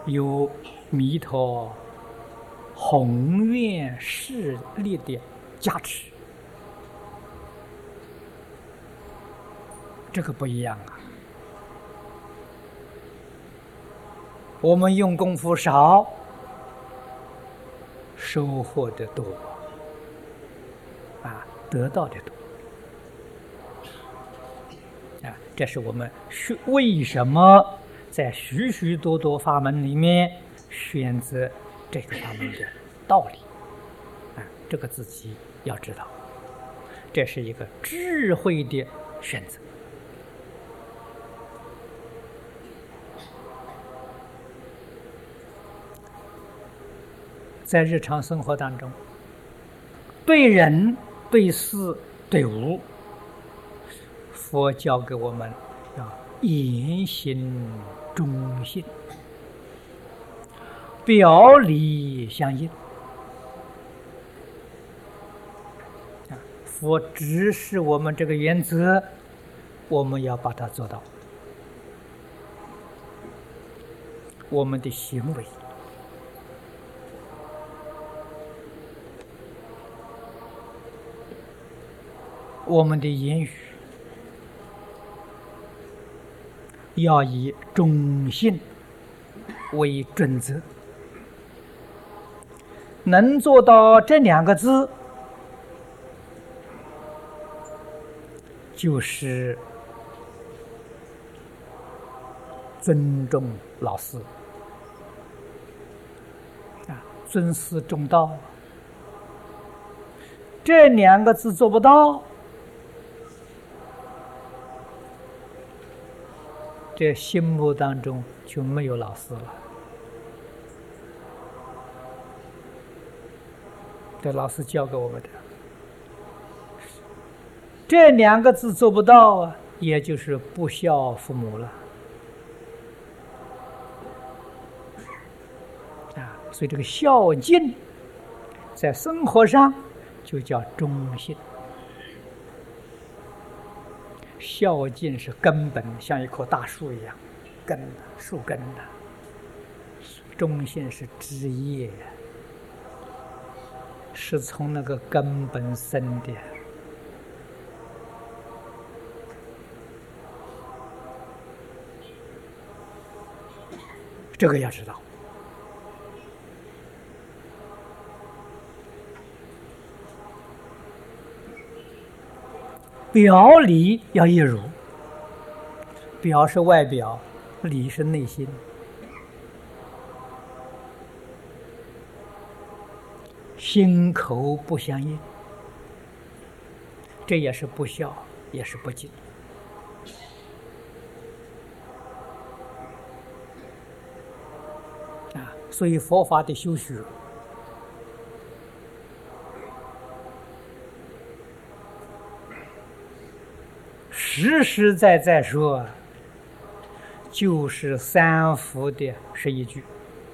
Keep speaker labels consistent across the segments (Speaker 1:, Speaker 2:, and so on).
Speaker 1: 有弥陀宏愿势力的加持，这个不一样啊。我们用功夫少，收获的多，得到的多。这是我们为什么在许许多多法门里面选择这个法门的道理。这个自己要知道，这是一个智慧的选择。在日常生活当中，对人、对事、对物，佛教给我们要言行中性，表里相应。佛指示我们这个原则，我们要把它做到。我们的行为，我们的言语，要以中性为准则。能做到这两个字，就是尊重老师，尊师重道。这两个字做不到，这心目当中就没有老师了。这老师教给我们的，这两个字做不到啊，也就是不孝父母了。所以这个孝敬在生活上就叫忠信。孝敬是根本，像一棵大树一样，根树根的。忠信是枝叶，是从那个根本生的。这个要知道。表里要一如，表是外表，里是内心。心口不相应，这也是不孝，也是不敬。所以佛法的修学，实实在在说，就是三福的11句。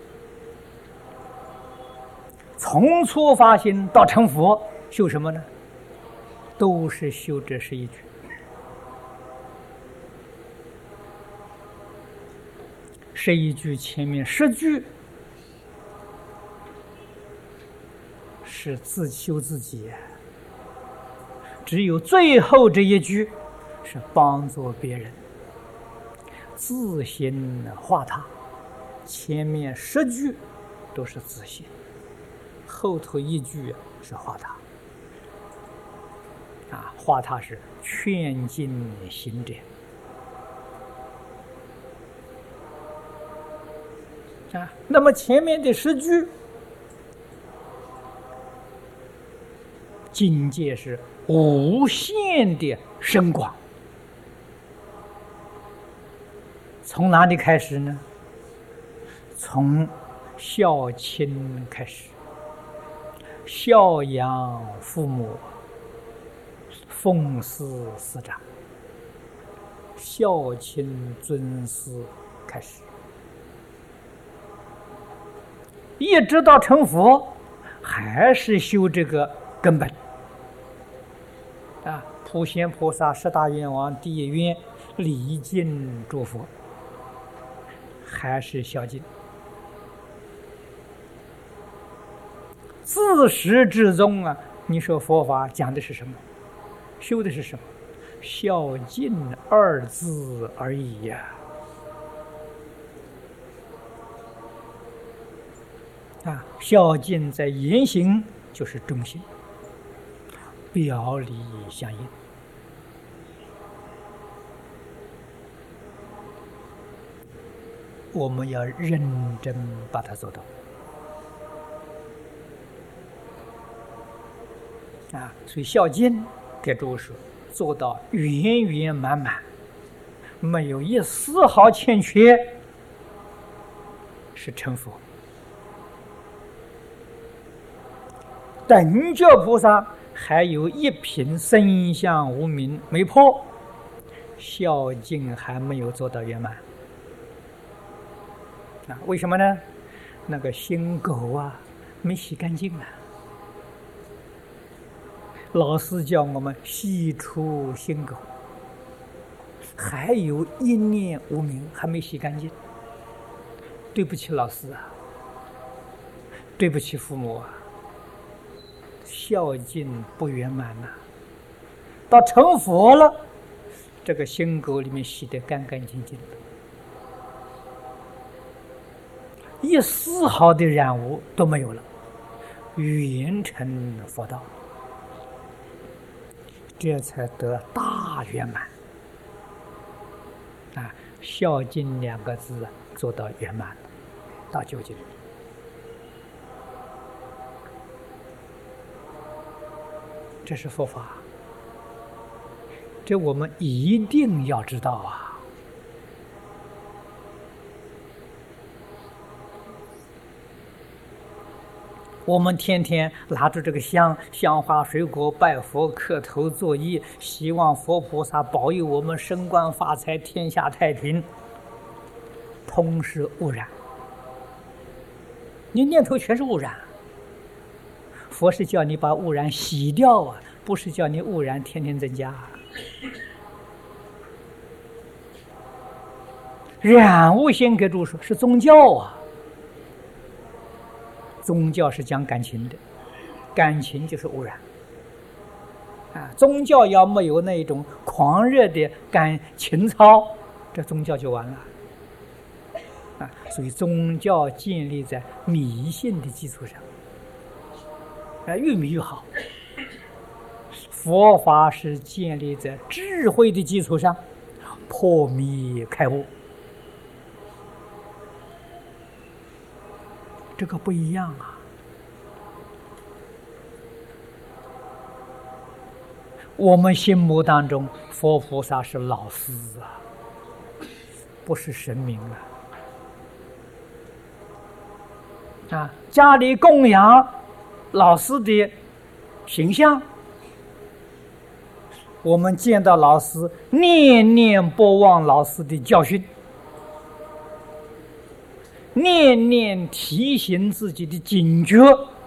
Speaker 1: 从初发心到成佛，修什么呢？都是修这11句。11句前面10句是自修自己，只有最后这一句是帮助别人，自心化他。前面10句都是自心，后头1句是化他。化他是劝进行者。那么前面的10句境界是无限的深广。从哪里开始呢？从孝亲开始，孝养父母，奉事师长，孝亲尊师开始，一直到成佛，还是修这个根本。普贤菩萨10大愿王第一愿礼敬诸佛，还是孝敬。 自始至终啊，你说佛法讲的是什么？修的是什么？孝敬二字而已呀！孝敬在言行就是忠心，表里相应。我们要认真把它做到所以孝敬给诸位说，做到圆圆满满，没有一丝毫欠缺，是成佛。等觉菩萨还有一品身相无明没破，孝敬还没有做到圆满。为什么呢？那个心垢没洗干净啊！老师叫我们洗除心垢，还有一念无明还没洗干净，对不起老师啊，对不起父母啊，孝敬不圆满呐。到成佛了，这个心垢里面洗得干干净净的，一丝毫的染污都没有了，圆成佛道，这才得大圆满孝敬两个字做到圆满了，到究竟。这是佛法，这我们一定要知道啊！我们天天拿着这个香花水果拜佛磕头作揖，希望佛菩萨保佑我们升官发财天下太平，通是污染，你念头全是污染。佛是叫你把污染洗掉啊，不是叫你污染天天增加。染污先给诸说是宗教啊，宗教是讲感情的，感情就是污染宗教要没有那种狂热的情操，这宗教就完了所以宗教建立在迷信的基础上越迷越好。佛法是建立在智慧的基础上，破迷开悟，这个不一样啊。我们心目当中佛菩萨是老师不是神明家里供养老师的形象，我们见到老师念念不忘老师的教训，念念提醒自己的警觉，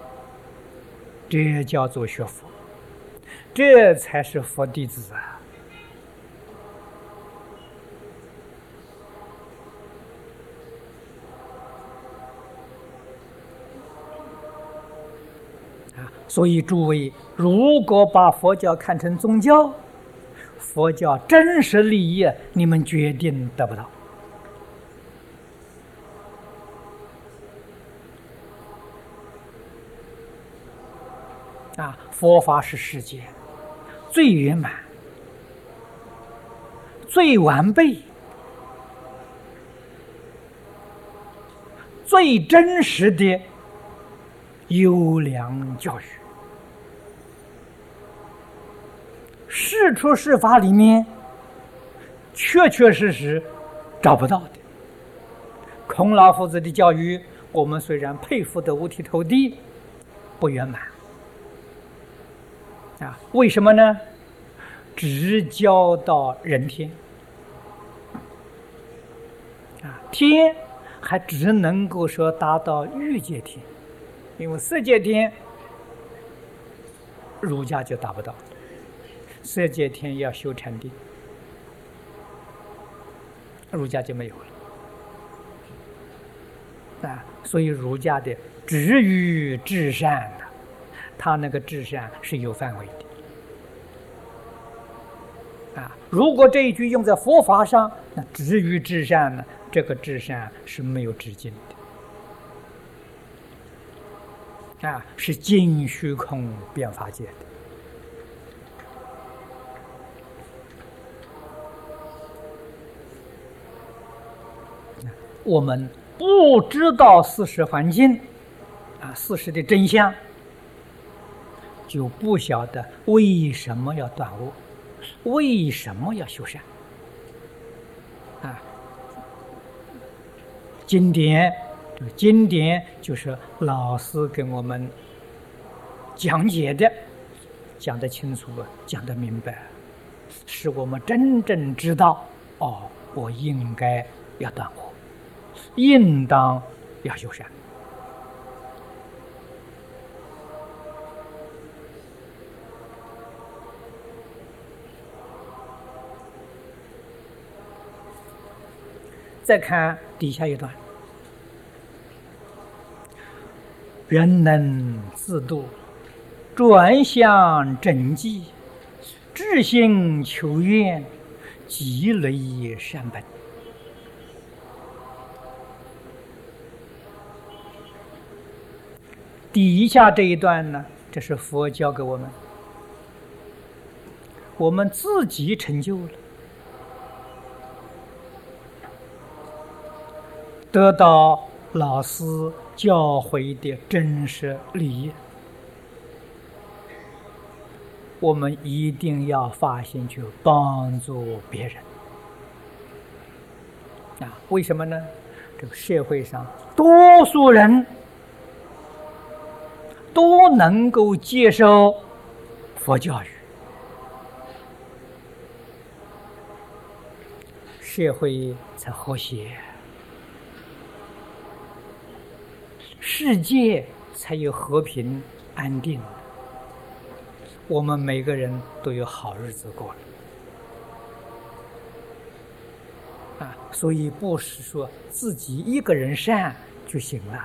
Speaker 1: 这叫做学佛，这才是佛弟子所以诸位，如果把佛教看成宗教，佛教真实利益你们决定得不到佛法是世界最圆满、最完备、最真实的优良教育。世出世法里面确确实实找不到的。孔老夫子的教育，我们虽然佩服得五体投地，不圆满为什么呢？只教到人天天还只能够说达到欲界天，因为色界天儒家就达不到，色界天要修禅定，儒家就没有了所以儒家的止于至善他那个至善是有范围的。如果这一句用在佛法上，那至于至善呢，这个至善是没有止境的，是尽虚空遍法界的。我们不知道事实环境，事实的真相，就不晓得为什么要断恶，为什么要修善。经典就是老师给我们讲解的，讲得清楚，讲得明白，使我们真正知道，我应该要断恶，应当要修善。再看底下一段，人能自度，转向正寂，至心求愿，积累善本。底下这一段呢，这是佛教给我们，我们自己成就了，得到老师教诲的真实利益，我们一定要发心去帮助别人。为什么呢？这个社会上多数人都能够接受佛教育，社会才和谐，世界才有和平安定，我们每个人都有好日子过了。所以不是说自己一个人善就行了，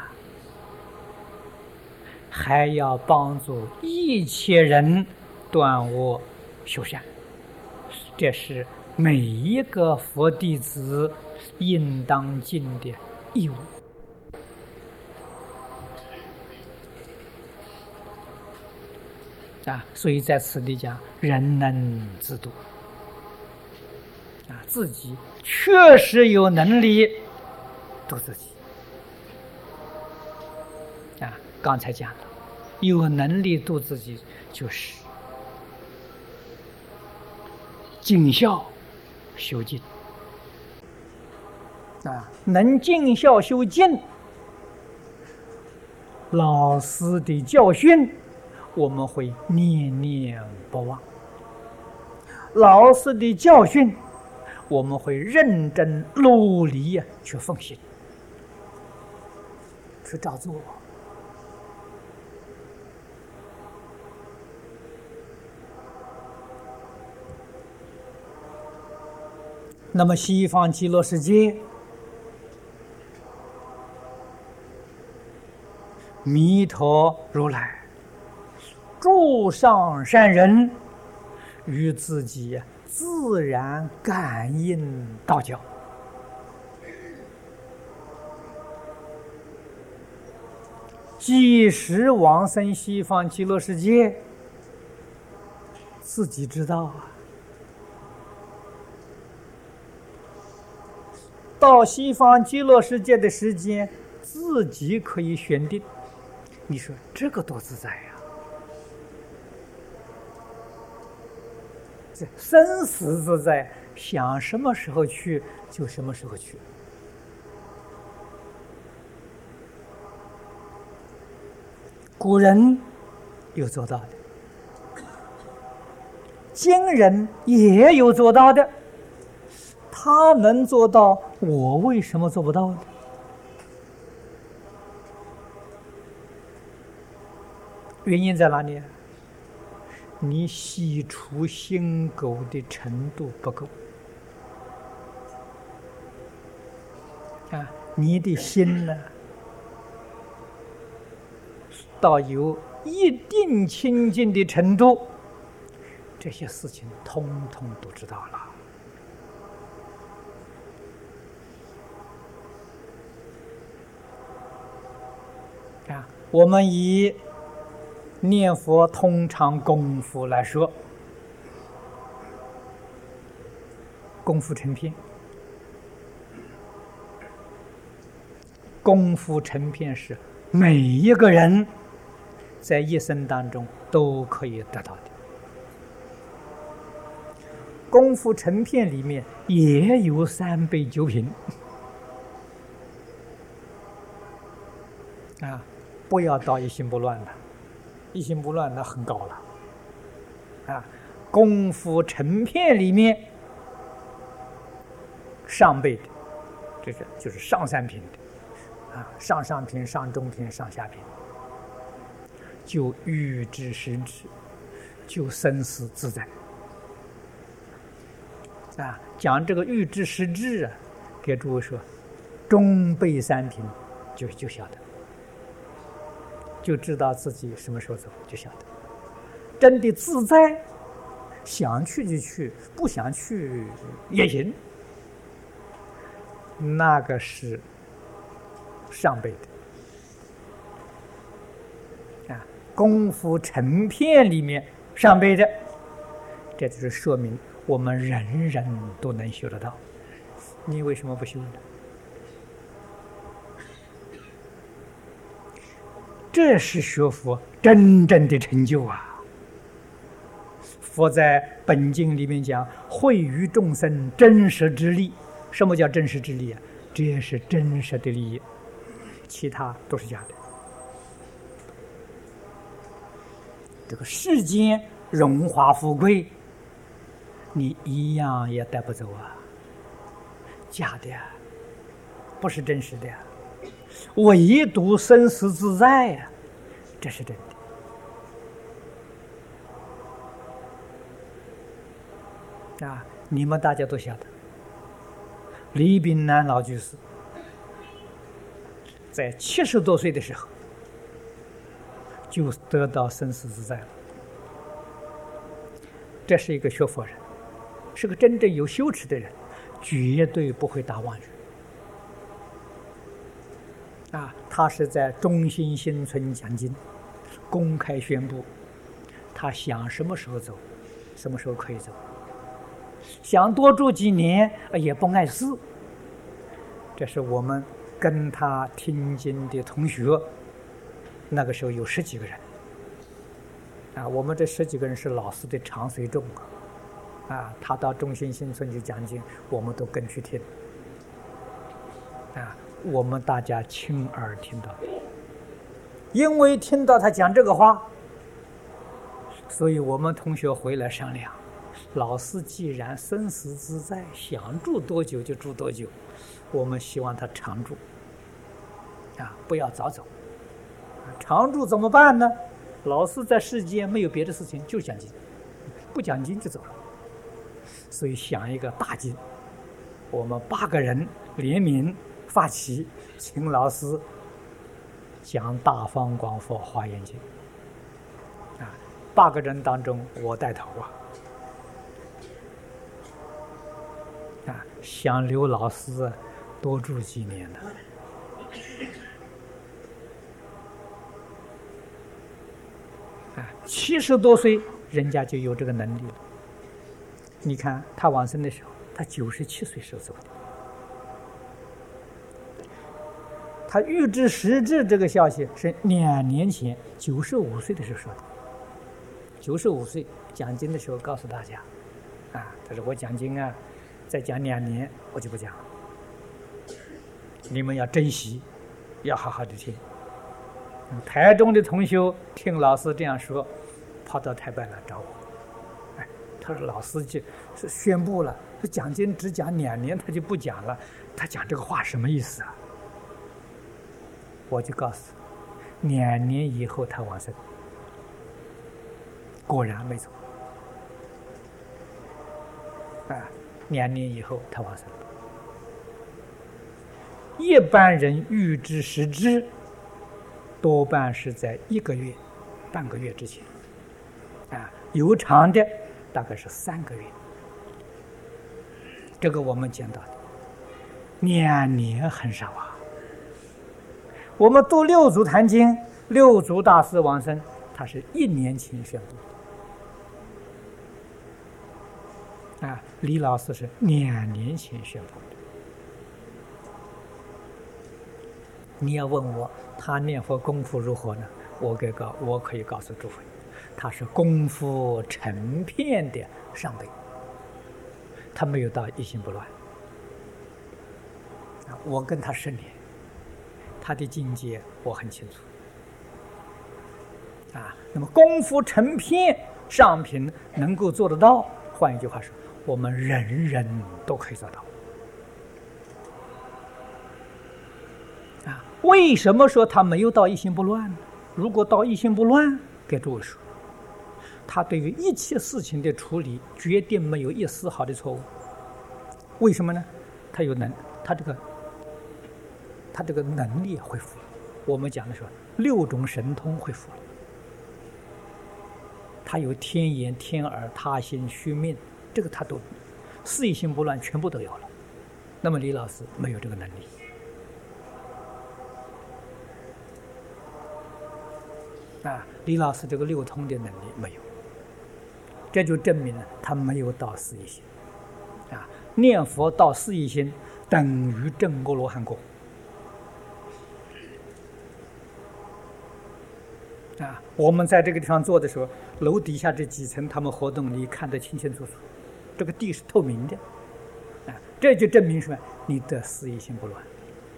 Speaker 1: 还要帮助一切人断恶修善，这是每一个佛弟子应当尽的义务。所以在此地讲，人能自度，自己确实有能力度自己。刚才讲了，有能力度自己就是尽孝修尽。能尽孝修尽，老师的教训我们会念念不忘，老师的教训我们会认真努力去奉行，去照做。那么西方极乐世界，弥陀如来诸上善人与自己自然感应道交，即使往生西方极乐世界，自己知道到西方极乐世界的时间自己可以选定，你说这个多自在呀！这生死自在，想什么时候去就什么时候去。古人有做到的，今人也有做到的。他能做到，我为什么做不到呢？原因在哪里？你洗除心垢的程度不够你的心呢，倒有一定清净的程度，这些事情通通都知道了。我们以念佛通常功夫来说，功夫成片，功夫成片是每一个人在一生当中都可以得到的。功夫成片里面也有三杯九品不要到一心不乱的，一心不乱那很高了功夫成片里面上辈的，这个就是上三品的上品、上中品、上下品，就欲知实质，就生死自在讲这个欲知实质给诸位说，中辈三品就晓得，就知道自己什么时候走，就晓得真的自在，想去就去，不想去也行，那个是上辈的功夫成片里面上辈的，这就是说明我们人人都能修得到，你为什么不修呢？这是学佛真正的成就佛在本经里面讲，惠于众生真实之利。什么叫真实之利这是真实的利益，其他都是假的。这个世间荣华富贵，你一样也带不走假的不是真实的唯独生死自在这是真的你们大家都晓得，李炳南老居士在70多岁的时候就得到生死自在了。这是一个学佛人，是个真正有修持的人，绝对不会打妄语他是在中心新村讲经，公开宣布他想什么时候走什么时候可以走，想多住几年也不碍事。这是我们跟他听经的同学，那个时候有10几个人我们这10几个人是老师的常随众他到中心新村去讲经，我们都跟去听我们大家亲耳听到，因为听到他讲这个话，所以我们同学回来商量，老师既然生死自在，想住多久就住多久，我们希望他常住不要早走常住怎么办呢？老师在世间没有别的事情，就讲经，不讲经就走了，所以想一个大经，我们8个人联名发起，请老师讲《大方广佛华严经》8个人当中我带头想留老师多住几年呢70多岁人家就有这个能力了。你看他往生的时候，他97岁时候走的。他预知实质这个消息是2年前95岁的时候说的。95岁讲经的时候告诉大家他说我讲经再讲2年我就不讲了，你们要珍惜，要好好的听。台中的同学听老师这样说，跑到台北来找我，他说老师就是宣布了，说讲经只讲2年他就不讲了，他讲这个话什么意思我就告诉2年以后他往生，果然没错2年以后他往生。一般人预知实质多半是在1个月半个月之前，有长的大概是3个月。这个我们见到的2年很少啊。我们读六祖坛经，六祖大师往生，他是1年前宣布的。李老师是2年前宣布的。你要问我他念佛功夫如何呢？我可以告诉诸位，他是功夫成片的上辈，他没有到一心不乱。我跟他10年，他的境界我很清楚。那么功夫成片上品能够做得到，换一句话说，我们人人都可以做到。为什么说他没有到一心不乱呢？如果到一心不乱，给诸位说，他对于一切事情的处理决定没有一丝毫的错误。为什么呢？他这个能力恢复了。我们讲的是6种神通恢复了。他有天眼、天耳、他心、虚命，这个他都4一心不乱全部都有了。那么李老师没有这个能力。李老师这个6通的能力没有，这就证明了他没有到4一心。念佛到4一心等于证阿罗汉果。我们在这个地方做的时候，楼底下这几层他们活动你看得清清楚楚，这个地是透明的。这就证明什么？你的4一心不乱。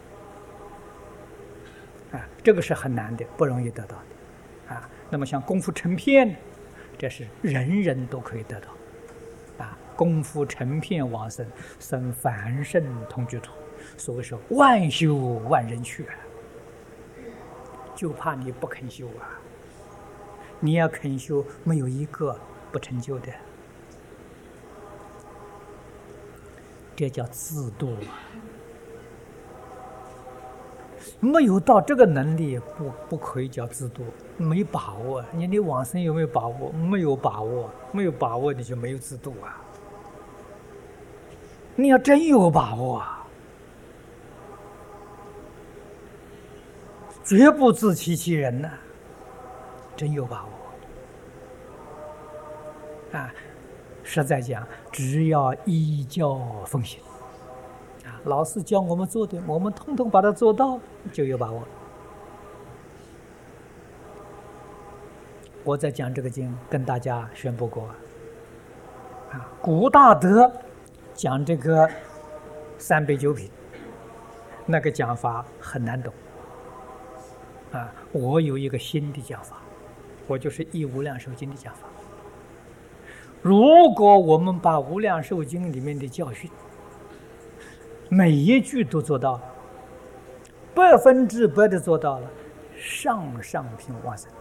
Speaker 1: 这个是很难的，不容易得到的。那么像功夫成片，这是人人都可以得到。功夫成片往生，生凡圣同居土。所谓说万修万人去，就怕你不肯修啊！你要肯修，没有一个不成就的。这叫自度啊！没有到这个能力，不可以叫自度，没把握。你往生有没有把握？没有把握，没有把握你就没有自度啊！你要真有把握啊，绝不自欺欺人呐！真有把握实在讲，只要依教奉行。老师教我们做的，我们统统把它做到，就有把握。我在讲这个经，跟大家宣布过。古大德讲这个3杯9品，那个讲法很难懂。我有一个新的讲法，我就是《无量寿经》的讲法。如果我们把《无量寿经》里面的教训，每一句都做到了，100%的做到了，上品往生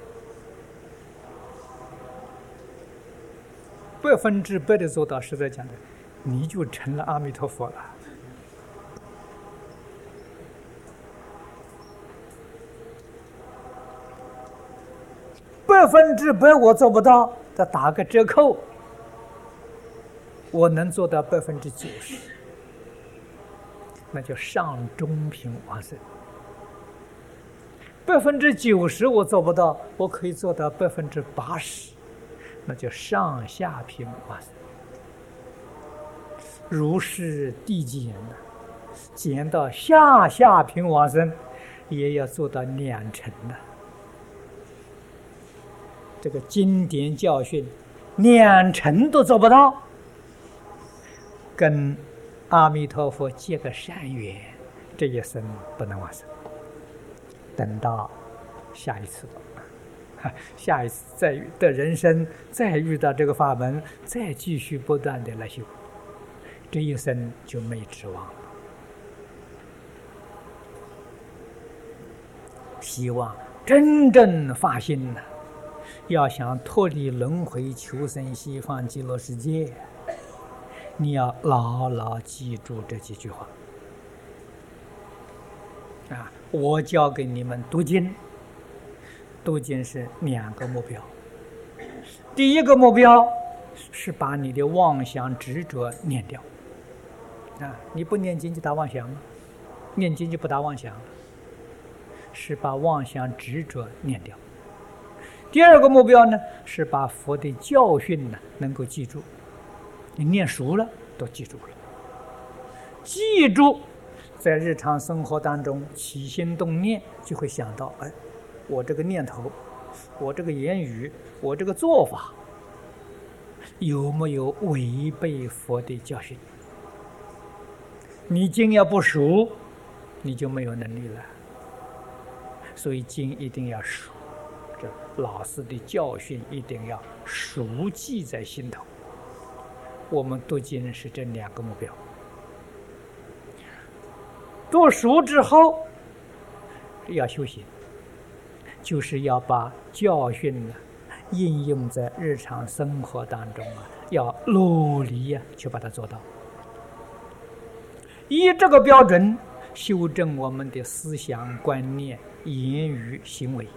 Speaker 1: ，100%的做到，实在讲的，你就成了阿弥陀佛了。100%我做不到，再打个折扣，我能做到90%。那就上中品往生。90%我做不到，我可以做到80%，那就上下品往生。如是递减减到下品往生，也要做到2成的。这个经典教训2成都做不到，跟阿弥陀佛结个善缘，这一生不能往生。等到下一次下一次再的人生，再遇到这个法门，再继续不断的来修，这一生就没指望了。希望真正发心了，要想脱离轮回，求生西方极乐世界，你要牢牢记住这几句话我教给你们读经， 读经是2个目标。第一个目标是把你的妄想执着念掉。你不念经就打妄想吗？念经就不打妄想了，是把妄想执着念掉。第二个目标呢，是把佛的教训呢能够记住，你念熟了都记住了，记住，在日常生活当中起心动念就会想到，我这个念头，我这个言语，我这个做法有没有违背佛的教训？你经要不熟，你就没有能力了。所以经一定要熟，这老师的教训一定要熟记在心头。我们读经是这2个目标。读熟之后要修行，就是要把教训呢应用在日常生活当中要努力去把它做到。以这个标准修正我们的思想观念、言语行为，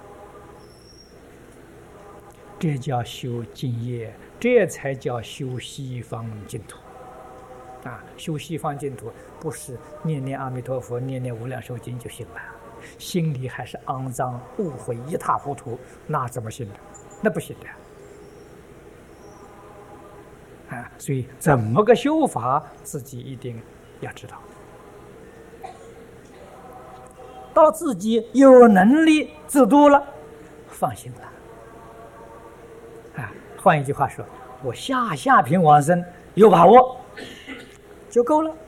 Speaker 1: 这叫修净业，这才叫修西方净土。修西方净土不是念念阿弥陀佛、念念无量寿经就行了，心里还是肮脏、误会、一塌糊涂，那怎么行的？那不行的。所以怎么个修法，自己一定要知道。到自己有能力自度了，放心了。换一句话说，我下品往生有把握就够了。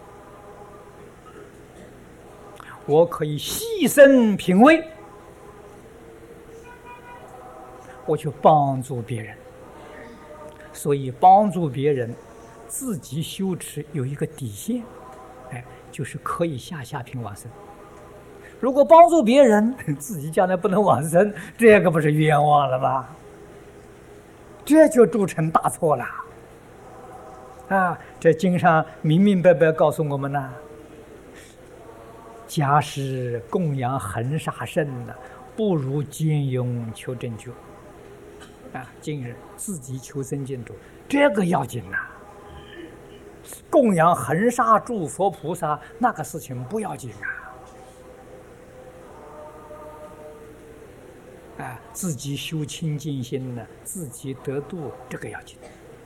Speaker 1: 我可以牺牲品位，我去帮助别人。所以帮助别人，自己修持有一个底线，就是可以下品往生。如果帮助别人，自己将来不能往生，这个不是冤枉了吗？这就铸成大错了。这经上明明白白告诉我们呢，假使供养恒沙圣不如兼用求正觉。今日自己求生净土，这个要紧供养恒沙诸佛菩萨那个事情不要紧自己修清净心自己得度，这个要紧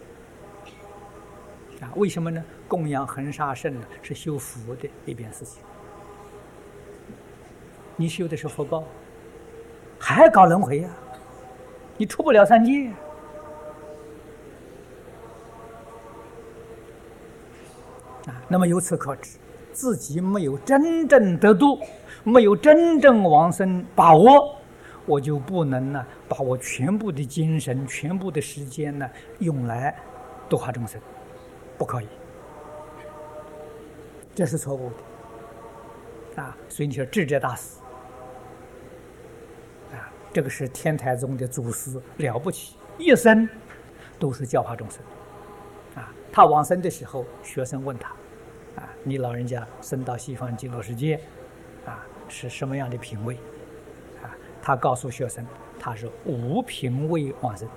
Speaker 1: 为什么呢？供养恒沙圣是修福的一件事情，你修的是福报，还搞轮回你出不了三界。那么由此可知，自己没有真正得度，没有真正往生把握，我就不能把我全部的精神、全部的时间用来度化众生，不可以，这是错误的所以你说智者大师这个是天台宗的祖师，了不起，一生都是教化众生他往生的时候，学生问他你老人家生到西方极乐世界是什么样的品位他告诉学生，他是无品位往生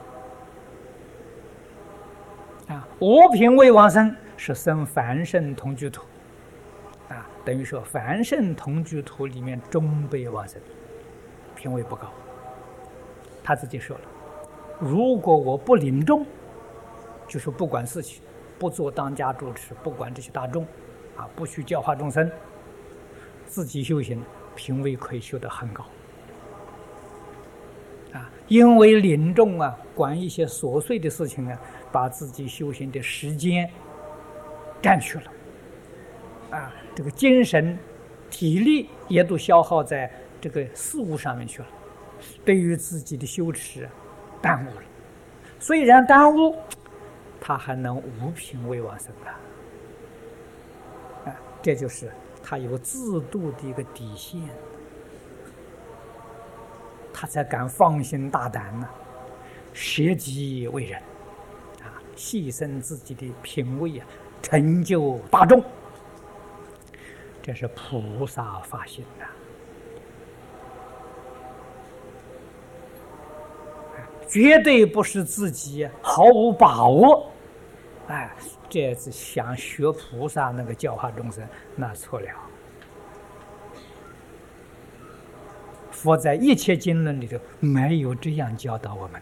Speaker 1: 无品位往生是生凡圣同居土等于说凡圣同居土里面中辈往生，品位不高。他自己说了，如果我不领众，就是不管事情，不做当家主持，不管这些大众不去教化众生，自己修行品位可以修得很高因为领众管一些琐碎的事情把自己修行的时间占去了这个精神体力也都消耗在这个事物上面去了，对于自己的修持耽误了。虽然耽误，他还能无品位往生这就是他有自度的一个底线，他才敢放心大胆舍己为人牺牲自己的品位成就大众，这是菩萨发心绝对不是自己毫无把握。哎，这是想学菩萨那个教化众生，那错了。佛在一切经论里头没有这样教导我们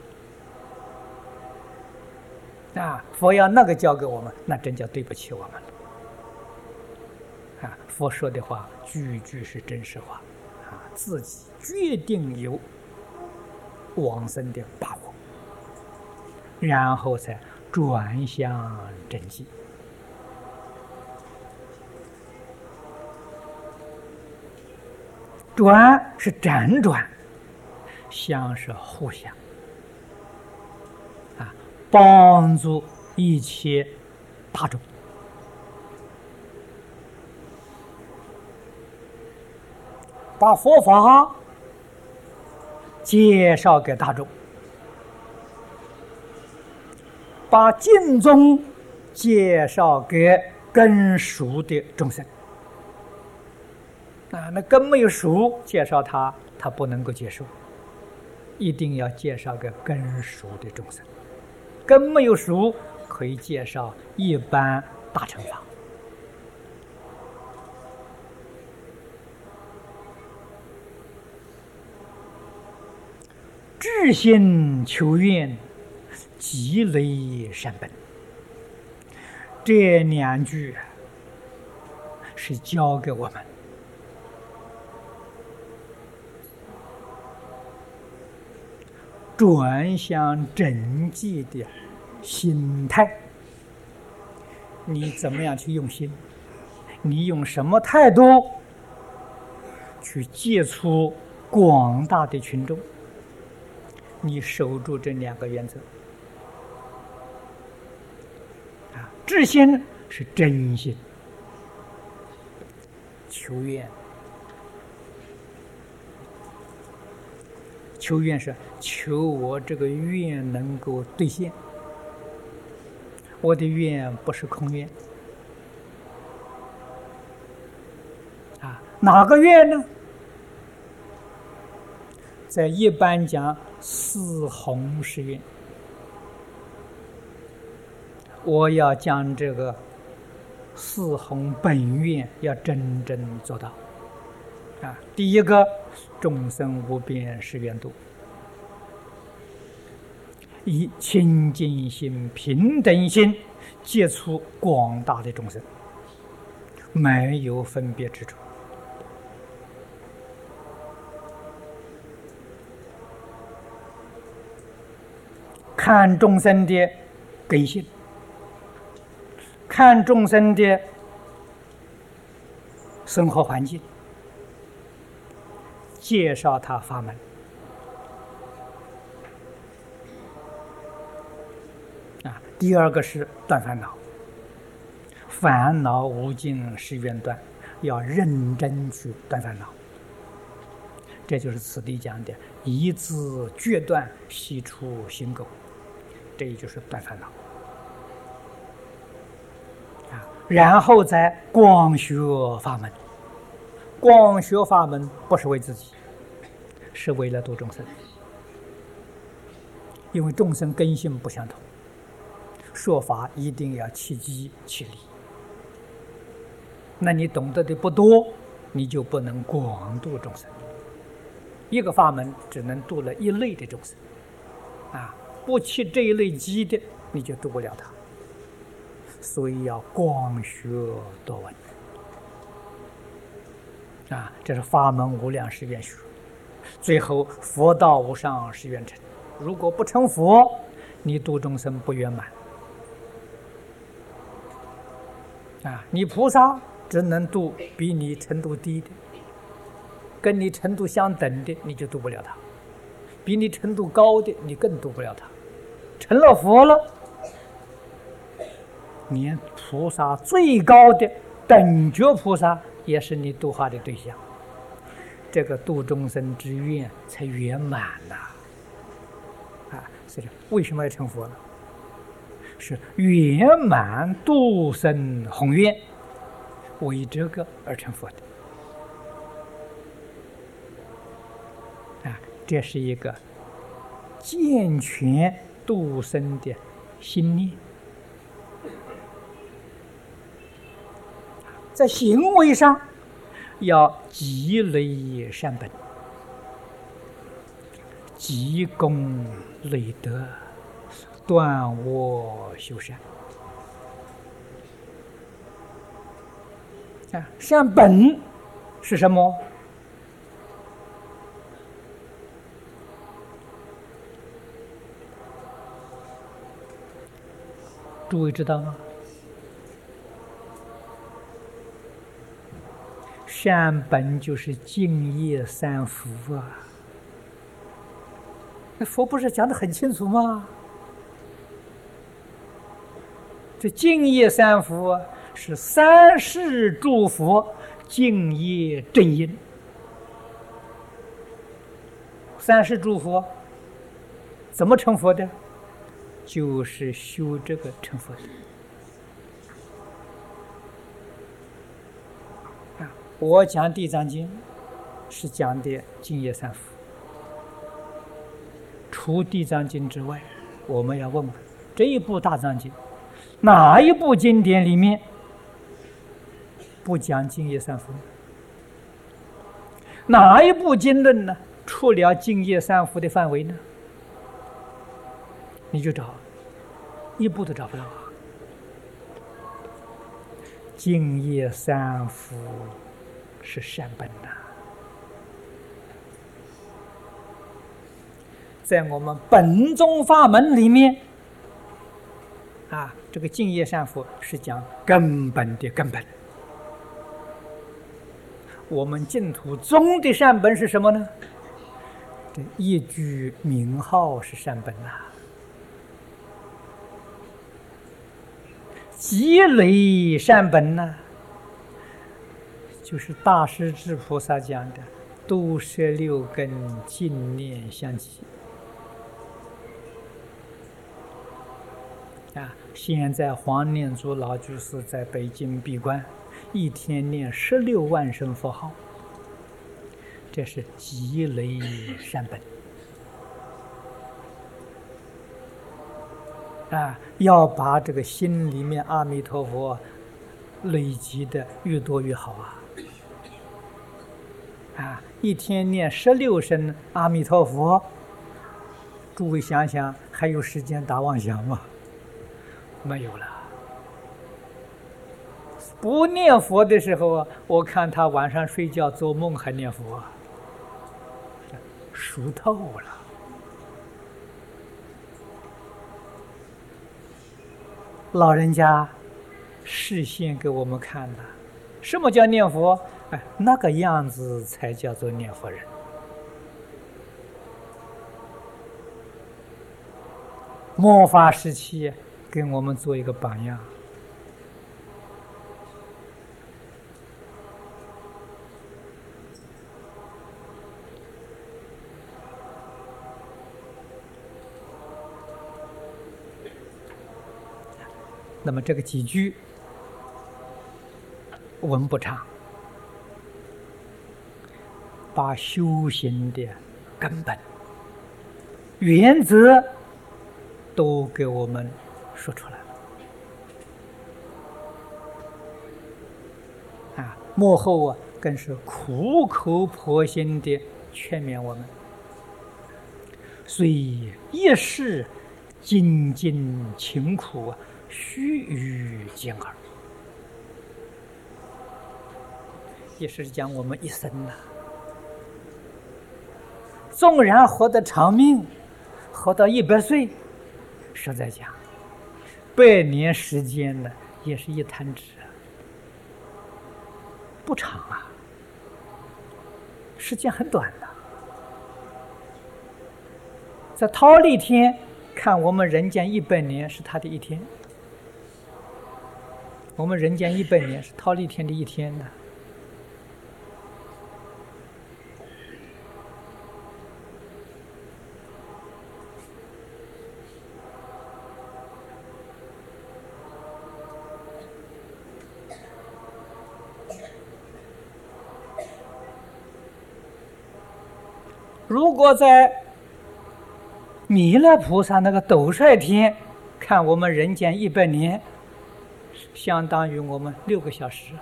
Speaker 1: 的。啊，佛要那个教给我们，那真叫对不起我们了。啊，佛说的话句句是真实话，啊，自己决定有往生的把握，然后才转向真迹。转是辗转，相是互相，啊，帮助一切大众。把佛法介绍给大众，把经宗介绍给根熟的众生。啊，那根没有熟，介绍他不能够接受，一定要介绍给根熟的众生。根没有熟，可以介绍一般大乘法。至心求愿，积累善本，这两句是教给我们转向真迹的心态。你怎么样去用心？你用什么态度去接触广大的群众？你守住这两个原则。啊，至心是真心，求愿。求愿是求我这个愿能够兑现，我的愿不是空愿。啊，哪个愿呢？在一般讲四弘誓愿，我要将这个四弘本愿要真正做到。啊，第一个，众生无边誓愿度，以清净心、平等心接触广大的众生，没有分别之处。看众生的根性，看众生的生活环境，介绍他法门。啊，第二个是断烦恼，烦恼无尽誓愿断，要认真去断烦恼。这就是此地讲的一字决断，悉出心垢，这也就是断烦恼。啊，然后再广学法门。广学法门不是为自己，是为了度众生。因为众生根性不相同，说法一定要契机契理。那你懂得的不多，你就不能广度众生。一个法门只能度了一类的众生，啊，不契这一类机的，你就度不了他。所以要广学多闻。啊，这是法门无量誓愿学，最后佛道无上誓愿成。如果不成佛，你度众生不圆满。啊，你菩萨只能度比你程度低的，跟你程度相等的，你就度不了他；比你程度高的，你更度不了他。成了佛了，连菩萨最高的等觉菩萨也是你度化的对象，这个度众生之愿才圆满呐！啊，所以为什么要成佛呢？是圆满度生宏愿，为这个而成佛的。啊，这是一个健全度生的心念，在行为上要积累善本，积功累德，断恶修善。善本是什么？诸位知道吗？善本就是净业三福啊！那佛不是讲得很清楚吗？这净业三福啊，是三世诸佛净业正因。三世诸佛怎么成佛的？就是修这个成佛的。我讲《地藏经》是讲的净业三福，除《地藏经》之外，我们要问问这一部《大藏经》，哪一部经典里面不讲净业三福？哪一部经论呢？出了净业三福的范围呢？你就找，一部都找不到啊！净业三福是善本呐，在我们本宗法门里面，这个净业善福是讲根本的根本。我们净土宗的善本是什么呢？这一句名号是善本呐。积累善本呢，就是大势至菩萨讲的度摄六根，净念相继。现在黄念祖老居士在北京闭关，一天念16万声佛号，这是积累善本。要把这个心里面阿弥陀佛累积的越多越好一天念16声阿弥陀佛，诸位想想，还有时间打妄想吗？没有了。不念佛的时候我看他晚上睡觉做梦还念佛熟透了。老人家示现给我们看的，什么叫念佛？那个样子才叫做念佛人。末法时期给我们做一个榜样。那么这个几句文不长，把修行的根本原则都给我们说出来了幕后更是苦口婆心的劝勉我们，虽一世精进勤苦须臾见耳，也是讲我们一生纵然活得长命，活到100岁，实在讲100年时间呢，也是一弹指不长时间很短的。在忉利天看我们人间100年是他的一天，我们人间100年是忉利天的一天呢。如果在弥勒菩萨那个斗率天，看我们人间100年，相当于我们6个小时。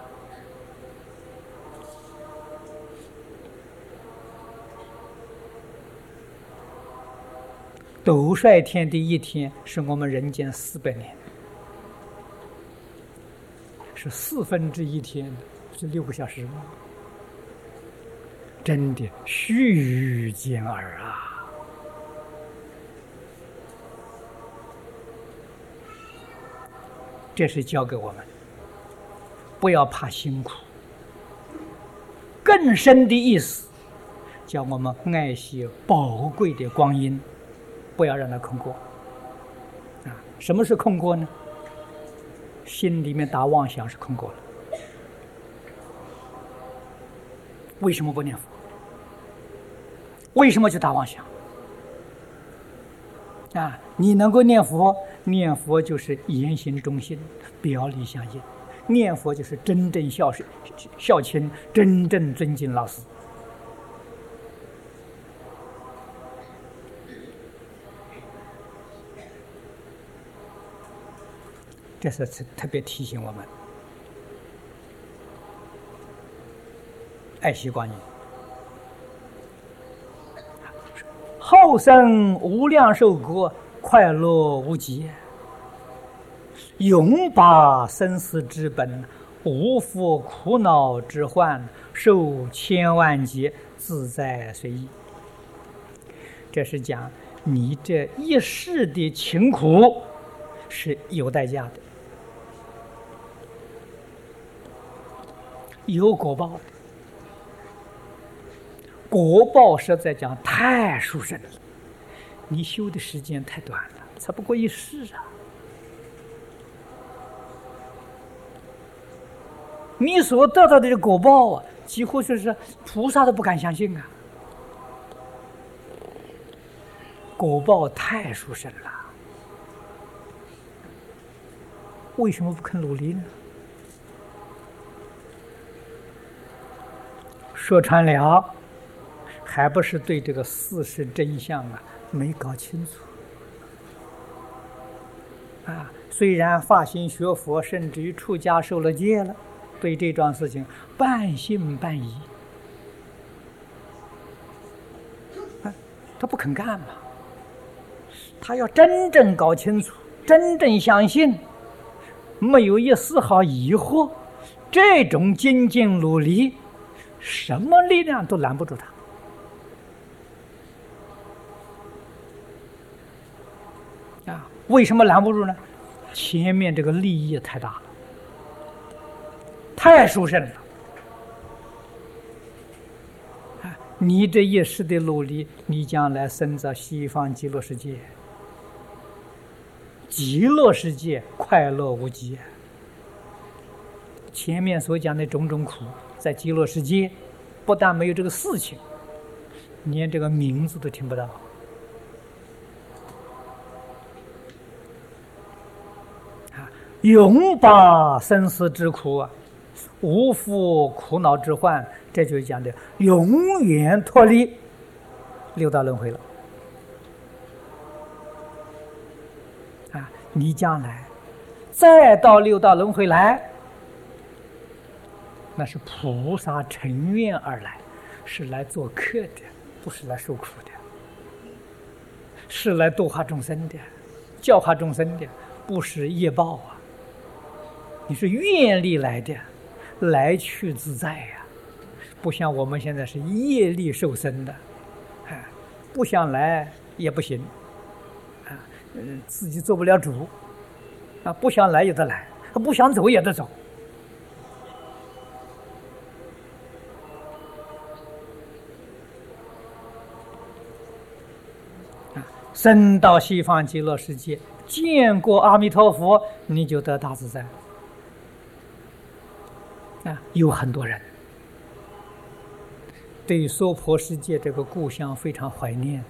Speaker 1: 斗率天的1天是我们人间400年，是1/4天，是6个小时吗？真的须臾间耳啊！这是教给我们，不要怕辛苦。更深的意思，叫我们爱惜宝贵的光阴，不要让它空过。什么是空过呢？心里面打妄想是空过了。为什么不念佛？为什么去打妄想？你能够念佛，念佛就是言行中信，表里相应。念佛就是真正孝亲，真正尊敬老师。这是特别提醒我们爱惜光阴。后生无量寿国，快乐无极，永拔生死之本，无负苦恼之患，受千万劫，自在随意。这是讲你这一世的勤苦是有代价的，有果报的。果报实在讲太殊胜了，你修的时间太短了，才不过一世啊！你所得到的这个果报啊，几乎就是菩萨都不敢相信啊！果报太殊胜了，为什么不肯努力呢？说穿了，还不是对这个事实真相没搞清楚虽然发心学佛，甚至于出家受了戒了，对这桩事情半信半疑他不肯干嘛。他要真正搞清楚，真正相信，没有一丝毫疑惑，这种精进努力，什么力量都拦不住他。为什么拦不住呢？前面这个利益太大了，太殊胜了。你这一世的努力，你将来生在西方极乐世界，极乐世界快乐无极。前面所讲的种种苦，在极乐世界不但没有这个事情，连这个名字都听不到。永拔生死之苦无负苦恼之患，这就是讲的永远脱离六道轮回了。你将来再到六道轮回来，那是菩萨乘愿而来，是来做客的，不是来受苦的，是来度化众生的，教化众生的，不是业报你是愿力来的，来去自在不像我们现在是业力受生的，不想来也不行，自己做不了主，不想来也得来，不想走也得走。生到西方极乐世界，见过阿弥陀佛，你就得大自在。有很多人对娑婆世界这个故乡非常怀念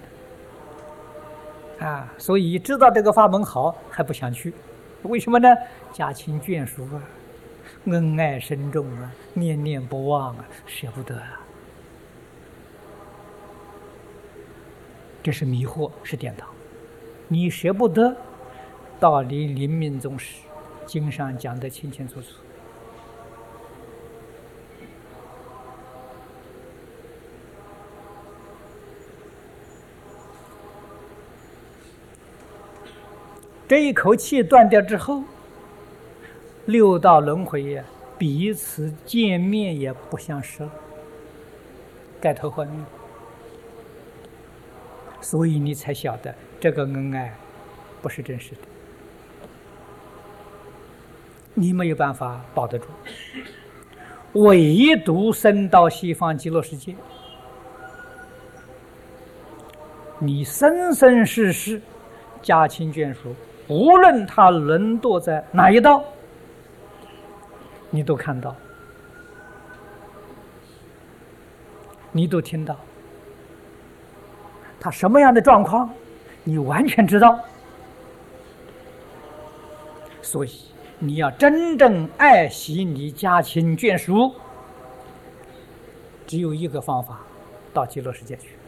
Speaker 1: 所以知道这个法门好还不想去，为什么呢？家亲眷属恩爱深重念念不忘舍不得这是迷惑，是颠倒。 你舍不得，道理临命终时，经上讲得清清楚楚。这一口气断掉之后，六道轮回呀，彼此见面也不相识了，盖头换面。所以你才晓得这个恩爱不是真实的，你没有办法保得住。唯独生到西方极乐世界，你生生世世家亲眷属，无论他沦堕在哪一道，你都看到，你都听到，他什么样的状况，你完全知道。所以你要真正爱惜你家亲眷属，只有一个方法，到极乐世界去。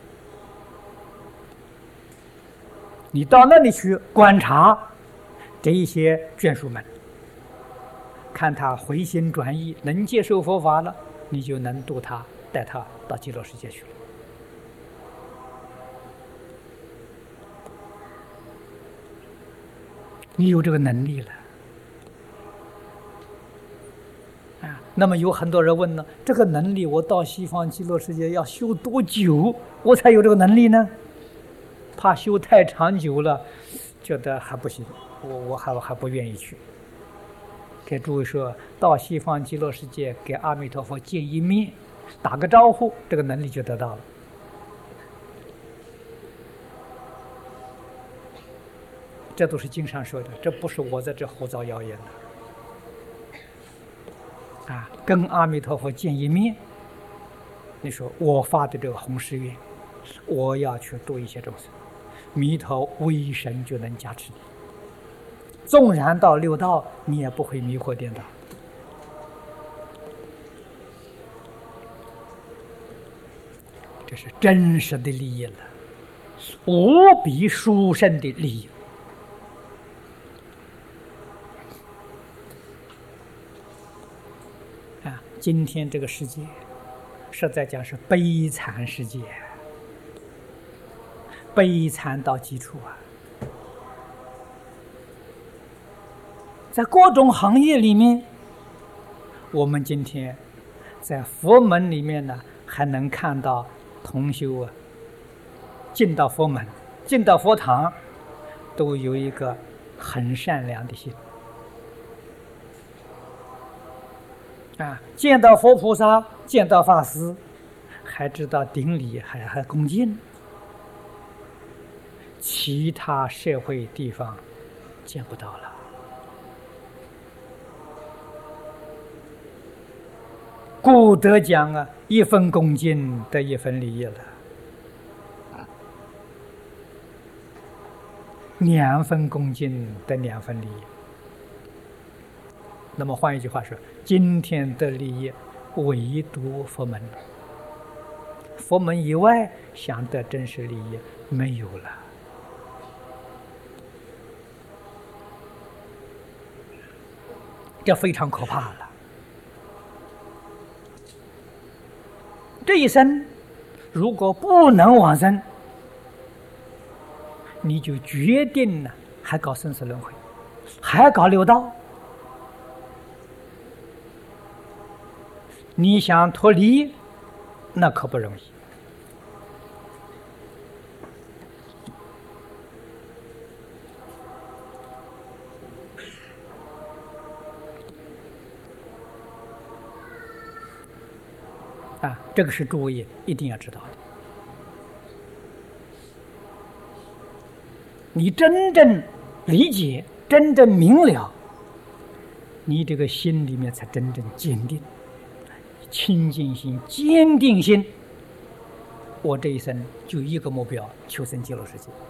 Speaker 1: 你到那里去观察这一些眷属们，看他回心转意，能接受佛法了，你就能度他，带他到极乐世界去了。你有这个能力了啊！那么有很多人问呢，这个能力我到西方极乐世界要修多久，我才有这个能力呢？怕修太长久了，觉得还不行，我还不愿意去。给诸位说，到西方极乐世界给阿弥陀佛见一面，打个招呼，这个能力就得到了。这都是经上说的，这不是我在这胡造谣言的。啊，跟阿弥陀佛见一面，你说我发的这个弘誓愿，我要去度一些众生，弥陀威神就能加持你。纵然到六道，你也不会迷惑颠倒。这是真实的利益了，无比殊胜的利益。啊，今天这个世界，实在讲是悲惨世界，悲惨到极处啊！在各种行业里面，我们今天在佛门里面呢，还能看到同修啊，进到佛门、进到佛堂，都有一个很善良的心啊，见到佛菩萨、见到法师，还知道顶礼，还恭敬。其他社会地方见不到了。故得讲啊，一分恭敬得一分利益了，两分恭敬得两分利益。那么换一句话说，今天的利益唯独佛门，佛门以外想得真实利益没有了。这非常可怕了。这一生如果不能往生，你就决定了还搞生死轮回，还搞六道。你想脱离，那可不容易。啊，这个是诸位一定要知道的。你真正理解、真正明了，你这个心里面才真正坚定、清净心、坚定心。我这一生就一个目标：求生极乐世界。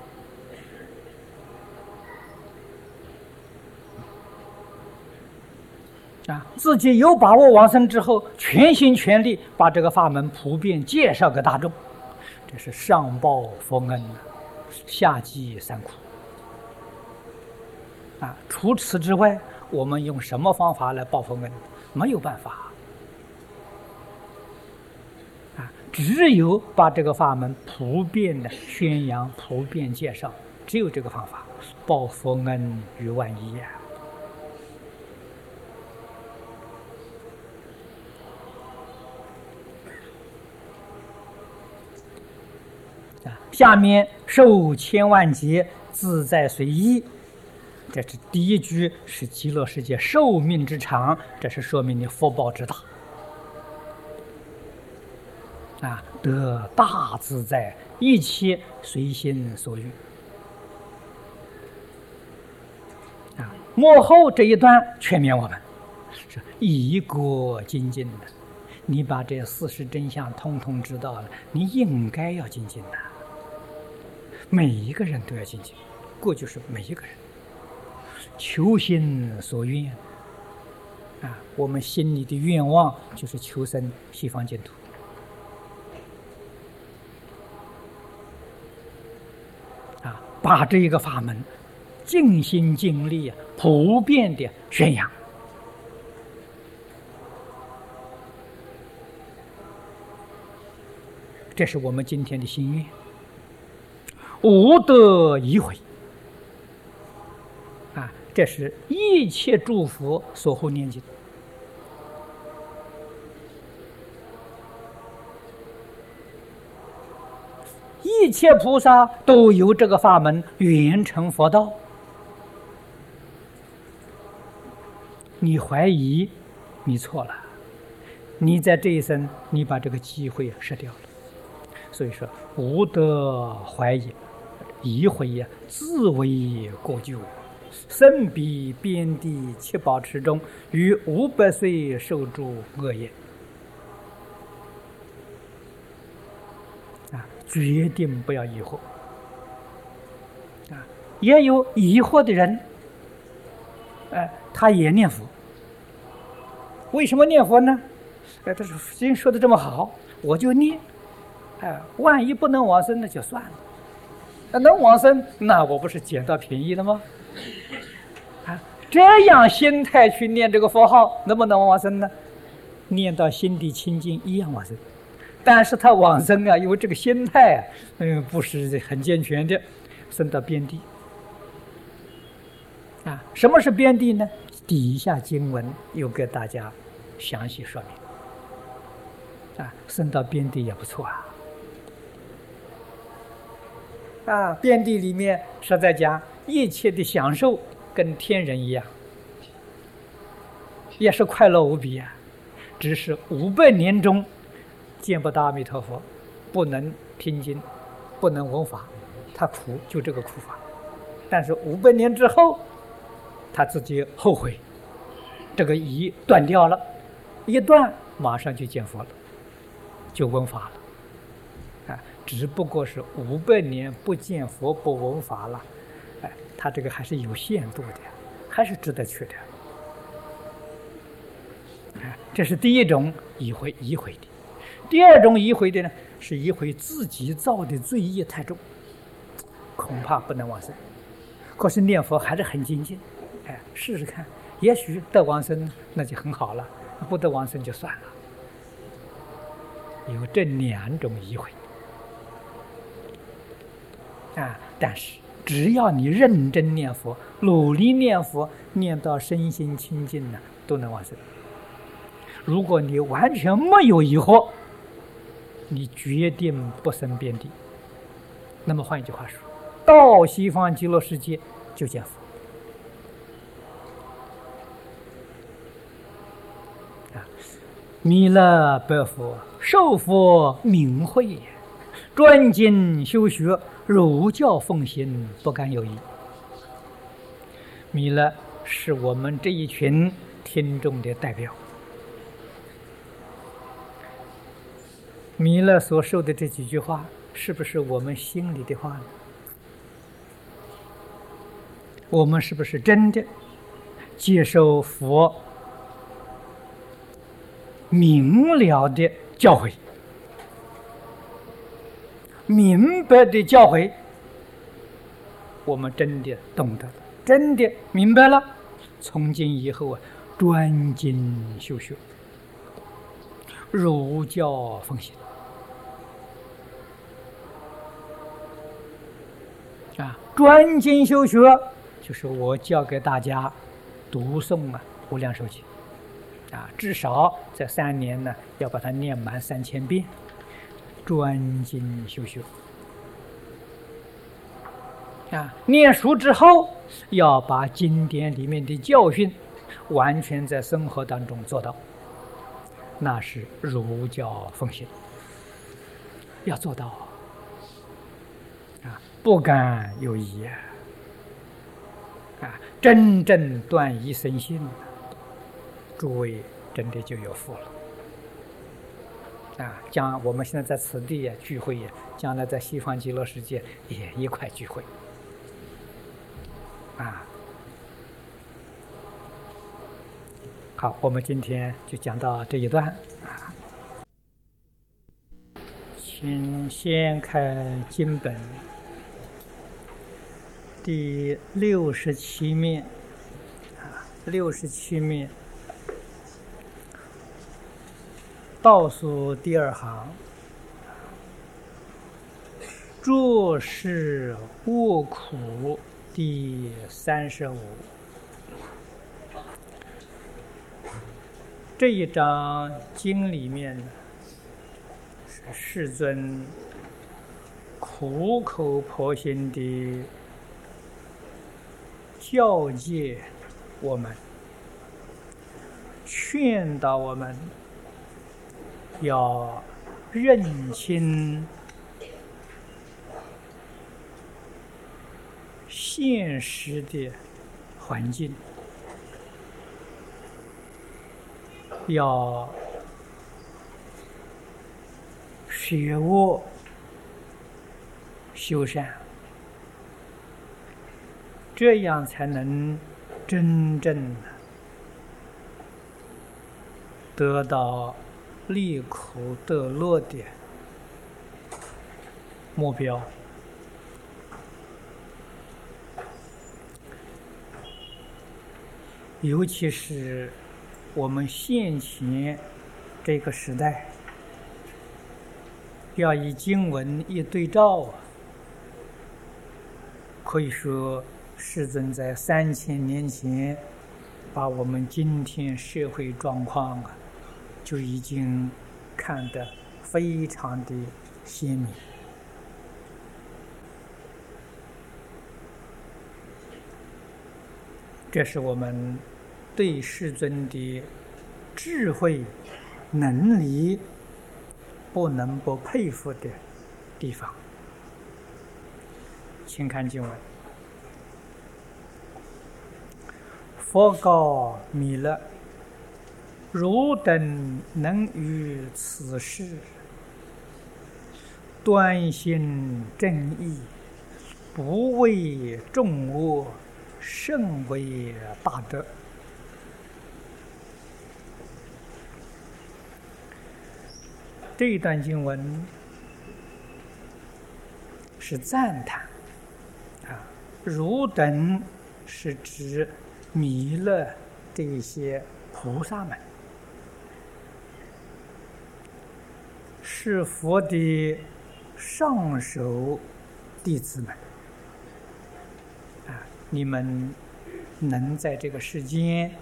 Speaker 1: 啊，自己有把握往生之后，全心全力把这个法门普遍介绍给大众，这是上报佛恩，下济三苦。 除此之外，我们用什么方法来报佛恩？没有办法。只有把这个法门普遍的宣扬、普遍介绍，只有这个方法，报佛恩于万一下面受千万劫，自在随意。这是第一句，是极乐世界寿命之长，这是说明你福报之大。得大自在，一切随心所欲。幕后这一段劝勉我们，是一果精进的。你把这事实真相通通知道了，你应该要精进的。每一个人都要精进，过就是每一个人求心所愿我们心里的愿望就是求生西方净土。把这一个法门尽心尽力普遍的宣扬，这是我们今天的心愿，无得疑悔这是一切诸佛所护念经。一切菩萨都有这个法门圆成佛道。你怀疑，你错了，你在这一生你把这个机会失掉了。所以说无得怀疑，疑悔自为过咎，身彼边地七宝池中，于500岁受诸恶业。决定不要疑惑也有疑惑的人他也念佛。为什么念佛呢？这是经说的这么好，我就念万一不能往生那就算了，能往生那我不是捡到便宜了吗？这样心态去念这个佛号，能不能往生呢？念到心地清净一样往生。但是他往生因为这个心态不是很健全的，升到边地什么是边地呢？底下经文又给大家详细说明升到边地也不错边地里面实在讲一切的享受跟天人一样，也是快乐无比只是500年中见不到阿弥陀佛，不能听经，不能闻法，他苦，就这个苦法。但是500年之后，他自己后悔，这个疑断掉了，一断马上就见佛了，就闻法了。只不过是500年不见佛不闻法了，他这个还是有限度的，还是值得去的。这是第一种疑悔的。第二种疑悔的呢，是疑悔自己造的罪业太重，恐怕不能往生。可是念佛还是很精进，试试看，也许得往生那就很好了，不得往生就算了。有这2种疑悔但是只要你认真念佛，努力念佛，念到身心清净都能往生。如果你完全没有疑惑，你决定不生边地。那么换一句话说，到西方极乐世界就见佛弥勒白佛受佛名慧，专精修学，儒教奉行，不敢有异。弥勒是我们这一群听众的代表。弥勒所说的这几句话，是不是我们心里的话呢？我们是不是真的接受佛明了的教诲，明白的教诲，我们真的懂得了， 真的明白了，从今以后啊，专精修学，儒教奉行啊。专精修学就是我教给大家读诵无量寿经啊，至少这3年呢，要把它念满3000遍，专精修学啊。念熟之后，要把经典里面的教训完全在生活当中做到，那是儒教奉行，要做到啊，不敢有疑啊，真正断疑生信，诸位真的就有福了啊！将我们现在在此地聚会，将来在西方极乐世界也一块聚会啊！好，我们今天就讲到这一段啊。请先看经本第67面啊，67面倒数第2行，诸事恶苦第35。这一章经里面呢，是世尊苦口婆心的教诫我们，劝导我们要认清现实的环境，要学恶修善，这样才能真正得到离苦得乐的目标。尤其是我们现前这个时代，要以经文一对照，可以说世尊在3000年前把我们今天社会状况就已经看得非常的鲜明。这是我们对世尊的智慧能力不能不佩服的地方。请看经文：佛告弥勒，汝等能于此事端心正义，不为众恶，甚为大德。这一段经文是赞叹啊，汝等是指弥勒这些菩萨们，是佛的上首弟子们啊，你们能在这个世间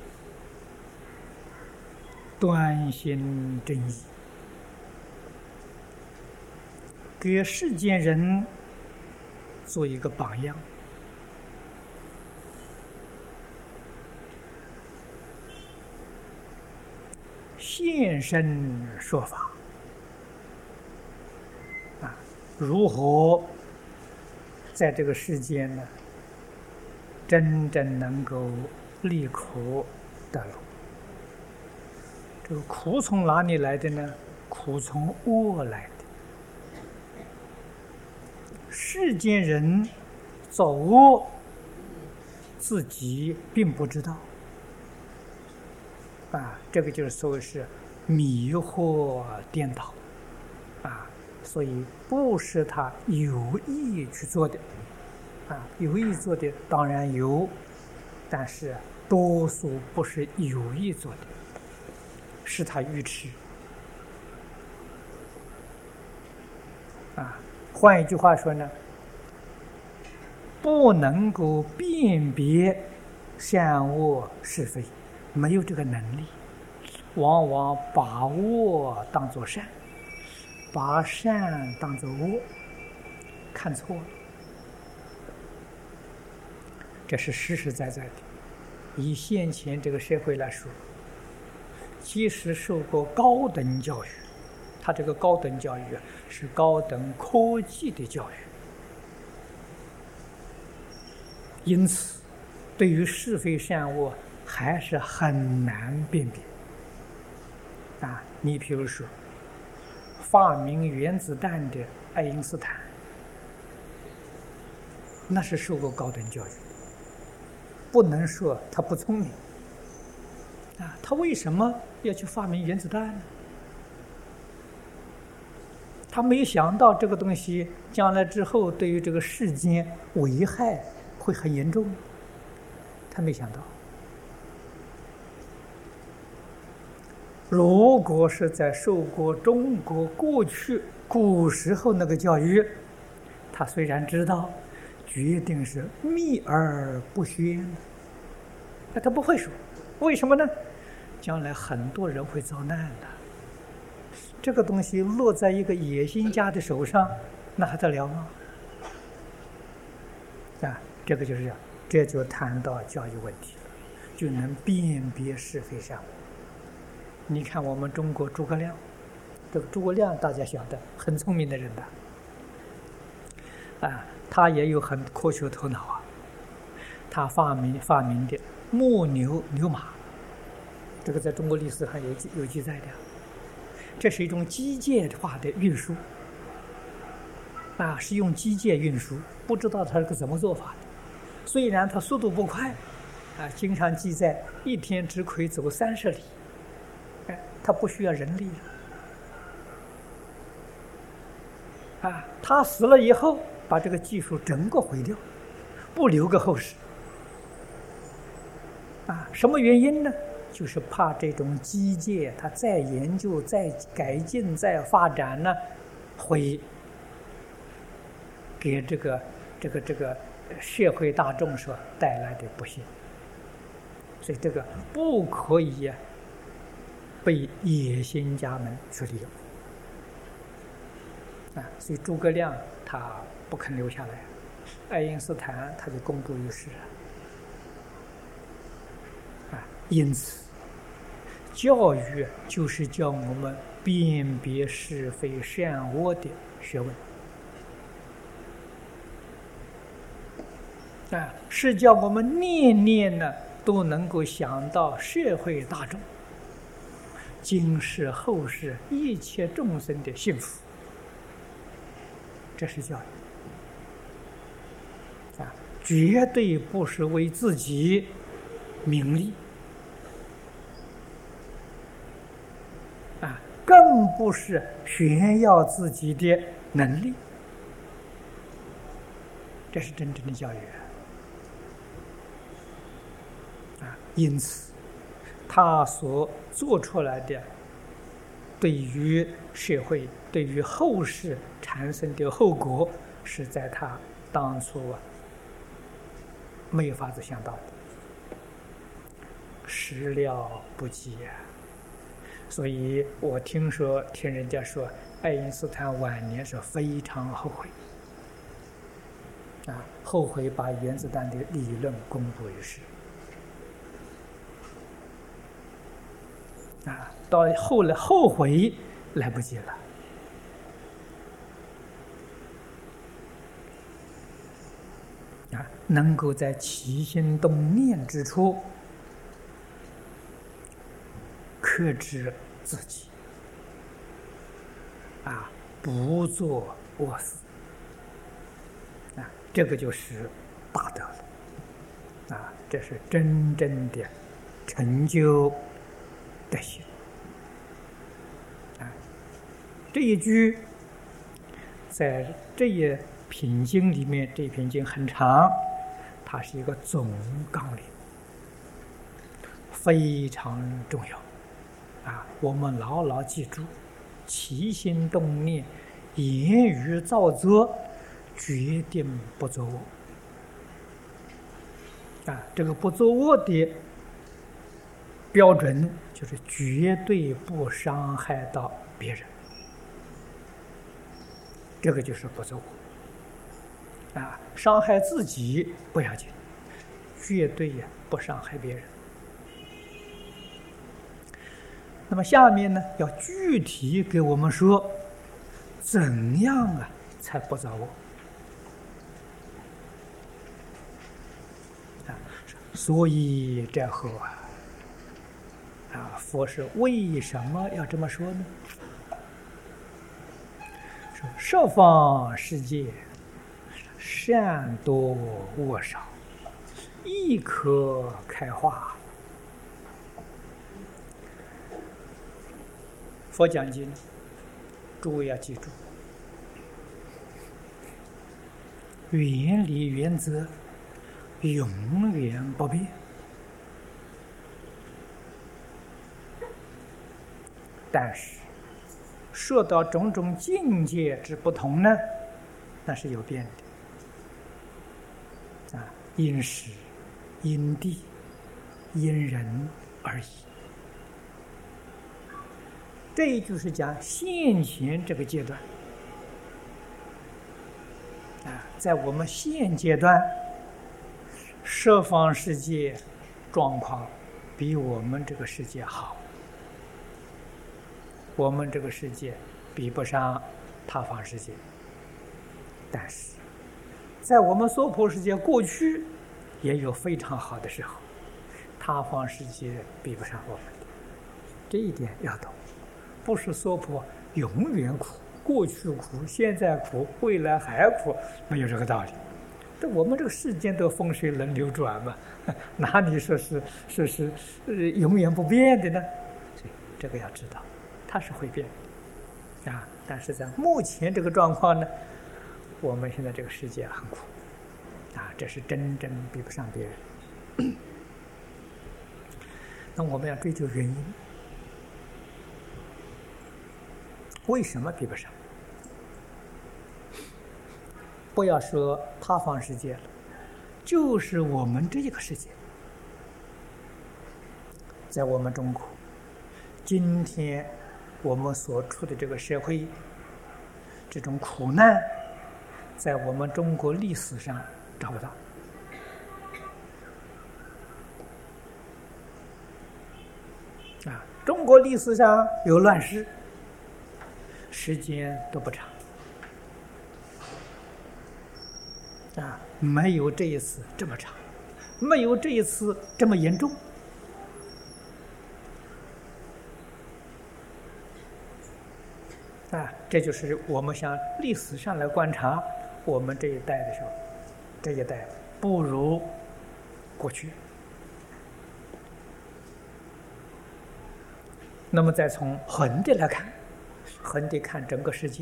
Speaker 1: 端心正义，给世间人做一个榜样，现身说法啊，如何在这个世间呢，真正能够离苦得乐？这个苦从哪里来的呢？苦从恶来的。世间人造恶，自己并不知道啊，这个就是所谓是迷惑颠倒啊，所以不是他有意去做的啊，有意做的当然有但是多数不是有意做的，是他愚痴。换一句话说呢，不能够辨别善恶是非，没有这个能力，往往把恶当作善，把善当作恶，看错了。这是实实在在的。以现前这个社会来说，即使受过高等教育，他这个高等教育是高等科技的教育，因此对于是非善恶还是很难辨别。你比如说发明原子弹的爱因斯坦，那是受过高等教育，不能说他不聪明。他为什么要去发明原子弹呢？他没有想到这个东西将来之后对于这个世间危害会很严重，他没想到。如果是在受过中国过去古时候那个教育，他虽然知道，决定是秘而不宣，他不会说。为什么呢？将来很多人会遭难的。这个东西落在一个野心家的手上，那还得了吗？这个就是这样，这就谈到教育问题了，就能辨别是非善恶。你看我们中国诸葛亮，这个诸葛亮大家晓得，很聪明的人的，他也有很科学头脑啊。他发明的木牛流马，这个在中国历史上有记载的。这是一种机械化的运输，是用机械运输，不知道他是个怎么做法的。虽然他速度不快，经常记载一天只可以走30里，他不需要人力了。他死了以后，把这个技术整个毁掉，不留个后世。什么原因呢？就是怕这种机械，它再研究、再改进、再发展呢，会给这个社会大众所带来的不幸。所以这个不可以被野心家们所利用。所以诸葛亮他不肯留下来，爱因斯坦他就公诸于世了。因此，教育就是教我们辨别是非善恶的学问。是叫我们念念呢都能够想到社会大众、今世后世一切众生的幸福。这是教育。绝对不是为自己名利，更不是炫耀自己的能力。这是真正的教育。因此他所做出来的对于社会、对于后世产生的后果，是在他当初没有法子想到的，始料不及。所以我听人家说，爱因斯坦晚年是非常后悔，后悔把原子弹的理论公布于世。到后来后悔来不及了。能够在起心动念之处克制自己，不做恶事，这个就是大德了。这是真正的成就德行。这一句在这一品经里面，这一品经很长，它是一个总纲领。 非常重要我们牢牢记住，起心动念、言语造作，决定不作恶这个不作恶的标准就是绝对不伤害到别人，这个就是不作恶伤害自己不要紧，绝对不伤害别人。那么下面呢，要具体给我们说，怎样才不造恶所以这后佛是为什么要这么说呢？说十方世界善多恶少，亦可开化。佛讲经，诸位要记住，原理原则永远不变，但是说到种种境界之不同呢，那是有变的因时、因地、因人而异。这就是讲现前这个阶段在我们现阶段，十方世界状况比我们这个世界好，我们这个世界比不上他方世界，但是在我们娑婆世界过去也有非常好的时候，他方世界比不上我们的，这一点要懂。不是娑婆永远苦，过去苦，现在苦，未来还苦，没有这个道理。这我们这个世间的风水轮流转嘛，哪里说是永远不变的呢？所以这个要知道，它是会变但是在目前这个状况呢，我们现在这个世界很苦这是真正比不上别人。那我们要追究原因。为什么比不上？不要说他方世界了，就是我们这个世界，在我们中国，今天我们所处的这个社会，这种苦难，在我们中国历史上找不到。中国历史上有乱世，时间都不长没有这一次这么长，没有这一次这么严重这就是我们向历史上来观察，我们这一代的时候，这一代不如过去。那么再从横的来看，横的看整个世界，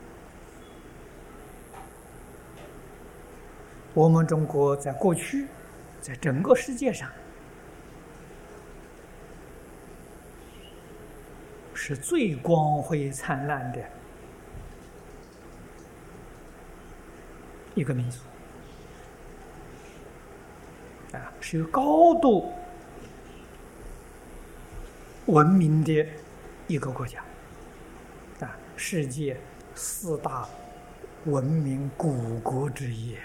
Speaker 1: 我们中国在过去，在整个世界上是最光辉灿烂的一个民族是有高度文明的一个国家世界4大文明古国之一。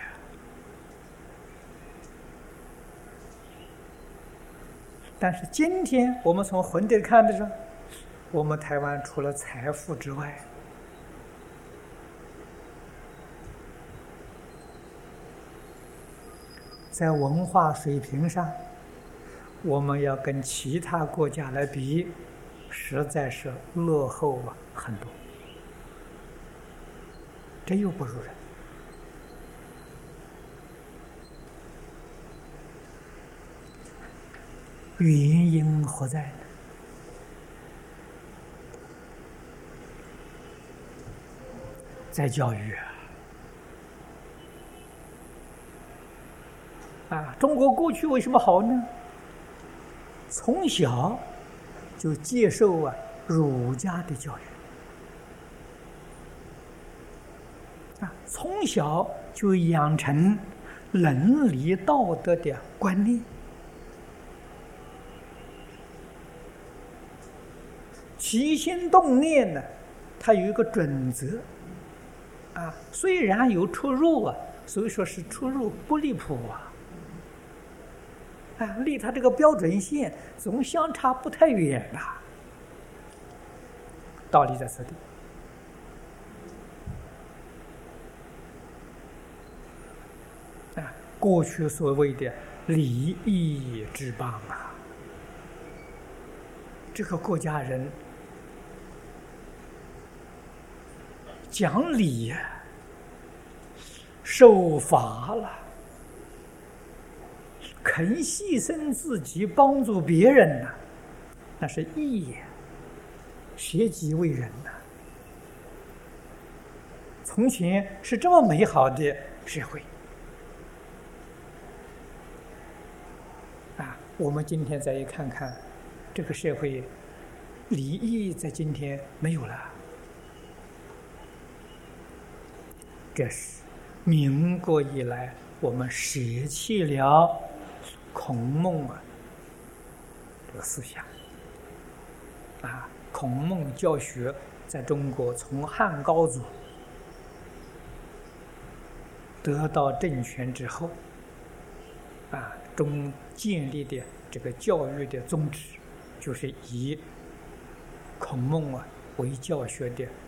Speaker 1: 但是今天我们从横的看的时候，我们台湾除了财富之外，在文化水平上，我们要跟其他国家来比，实在是落后很多，这又不如人。原因何在呢？在教育中国过去为什么好呢？ 从小就接受儒家的教育从小就养成伦理道德的观念，起心动念呢，它有一个准则虽然有出入所以说是出入不离谱离他这个标准线总相差不太远道理在此地。过去所谓的礼义之邦这个国家人讲理守法了，肯牺牲自己帮助别人那是义舍己为人从前是这么美好的社会我们今天再一看看这个社会，礼义在今天没有了。这是民国以来我们舍弃了孔孟这个思想孔孟教学在中国从汉高祖得到政权之后中建立的这个教育的宗旨，就是以孔孟为教学的